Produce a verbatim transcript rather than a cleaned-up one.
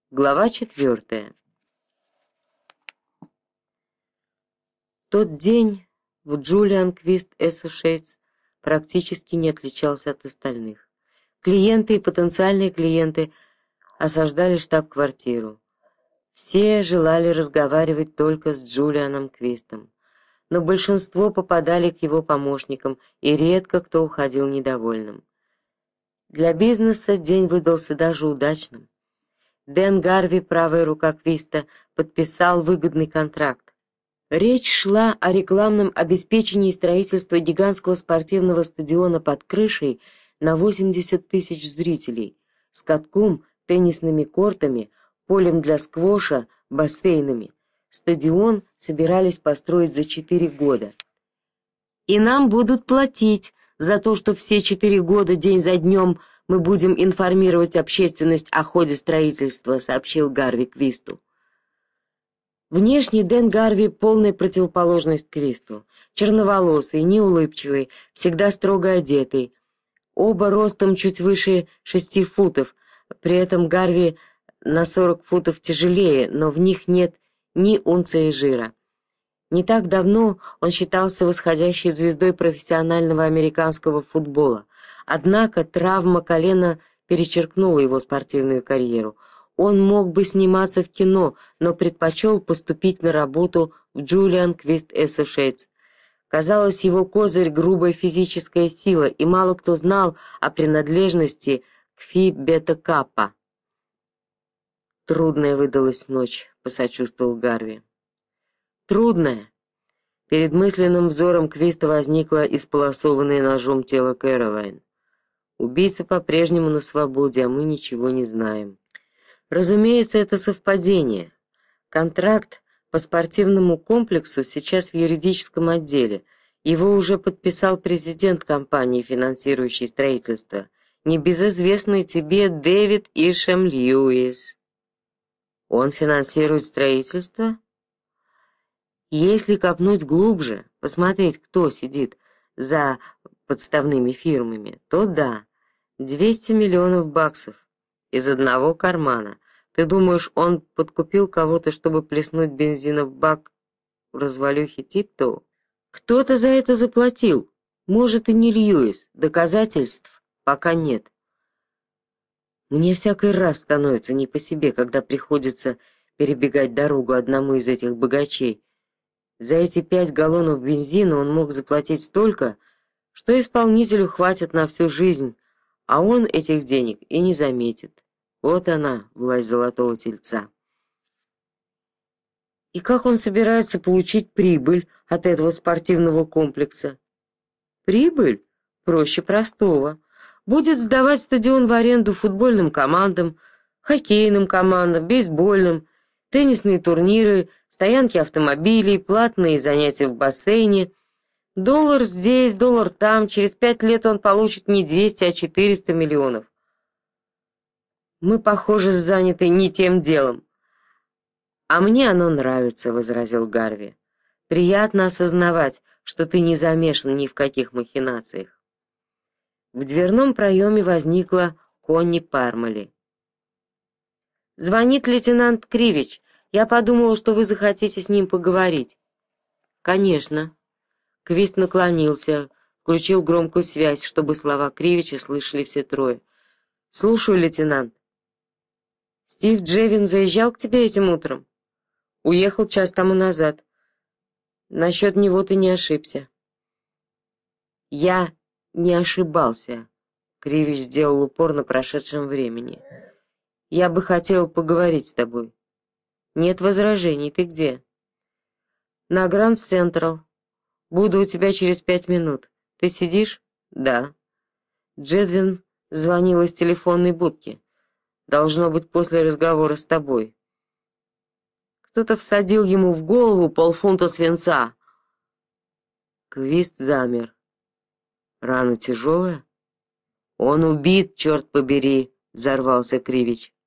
Глава четвертая. Тот день в Julian Quist Associates практически не отличался от остальных. Клиенты и потенциальные клиенты осаждали штаб-квартиру. Все желали разговаривать только с Джулианом Квистом, но большинство попадали к его помощникам, и редко кто уходил недовольным. Для бизнеса день выдался даже удачным. Дэн Гарви, правая рука Квиста, подписал выгодный контракт. Речь шла о рекламном обеспечении строительства гигантского спортивного стадиона под крышей на восемьдесят тысяч зрителей, с катком, теннисными кортами, полем для сквоша, бассейнами. Стадион собирались построить за четыре года. И нам будут платить за то, что все четыре года день за днем мы будем информировать общественность о ходе строительства, сообщил Гарви Квисту. Внешне Дэн Гарви полная противоположность Квисту. Черноволосый, неулыбчивый, всегда строго одетый. Оба ростом чуть выше шести футов, при этом Гарви на сорок футов тяжелее, но в них нет ни унции жира. Не так давно он считался восходящей звездой профессионального американского футбола, однако травма колена перечеркнула его спортивную карьеру. Он мог бы сниматься в кино, но предпочел поступить на работу в Julian Quist Associates. Казалось, его козырь — грубая физическая сила, и мало кто знал о принадлежности к Фи Бета Каппа. «Трудная выдалась ночь», — посочувствовал Гарви. «Трудная». Перед мысленным взором Квиста возникло исполосованное ножом тело Кэролайн. Убийца по-прежнему на свободе, а мы ничего не знаем. Разумеется, это совпадение. Контракт по спортивному комплексу сейчас в юридическом отделе. Его уже подписал президент компании, финансирующей строительство, небезызвестный тебе Дэвид Ишем Льюис. Он финансирует строительство? Если копнуть глубже, посмотреть, кто сидит за подставными фирмами, то да, двести миллионов баксов из одного кармана. Ты думаешь, он подкупил кого-то, чтобы плеснуть бензина в бак в развалюхе Типтоу? Кто-то за это заплатил. Может, и не Льюис. Доказательств пока нет. Мне всякий раз становится не по себе, когда приходится перебегать дорогу одному из этих богачей. За эти пять галлонов бензина он мог заплатить столько, что исполнителю хватит на всю жизнь, а он этих денег и не заметит. Вот она, власть золотого тельца. И как он собирается получить прибыль от этого спортивного комплекса? Прибыль? Проще простого. Будет сдавать стадион в аренду футбольным командам, хоккейным командам, бейсбольным, теннисные турниры, стоянки автомобилей, платные занятия в бассейне. Доллар здесь, доллар там, через пять лет он получит не двести, а четыреста миллионов. Мы, похоже, заняты не тем делом. А мне оно нравится, — возразил Гарви. Приятно осознавать, что ты не замешан ни в каких махинациях. В дверном проеме возникла Конни Пармали. Звонит лейтенант Кривич. Я подумала, что вы захотите с ним поговорить. Конечно. Квист наклонился, включил громкую связь, чтобы слова Кривича слышали все трое. Слушаю, лейтенант. Стив Джевин заезжал к тебе этим утром? Уехал час тому назад. Насчет него ты не ошибся. Я не ошибался. Кривич сделал упор на прошедшем времени. Я бы хотел поговорить с тобой. Нет возражений, ты где? На Гранд Централ. Буду у тебя через пять минут. Ты сидишь? Да. Джедвин звонил из телефонной будки. Должно быть, после разговора с тобой. Кто-то всадил ему в голову полфунта свинца. Квист замер. Рана тяжелая? Он убит, черт побери, взорвался Кривич.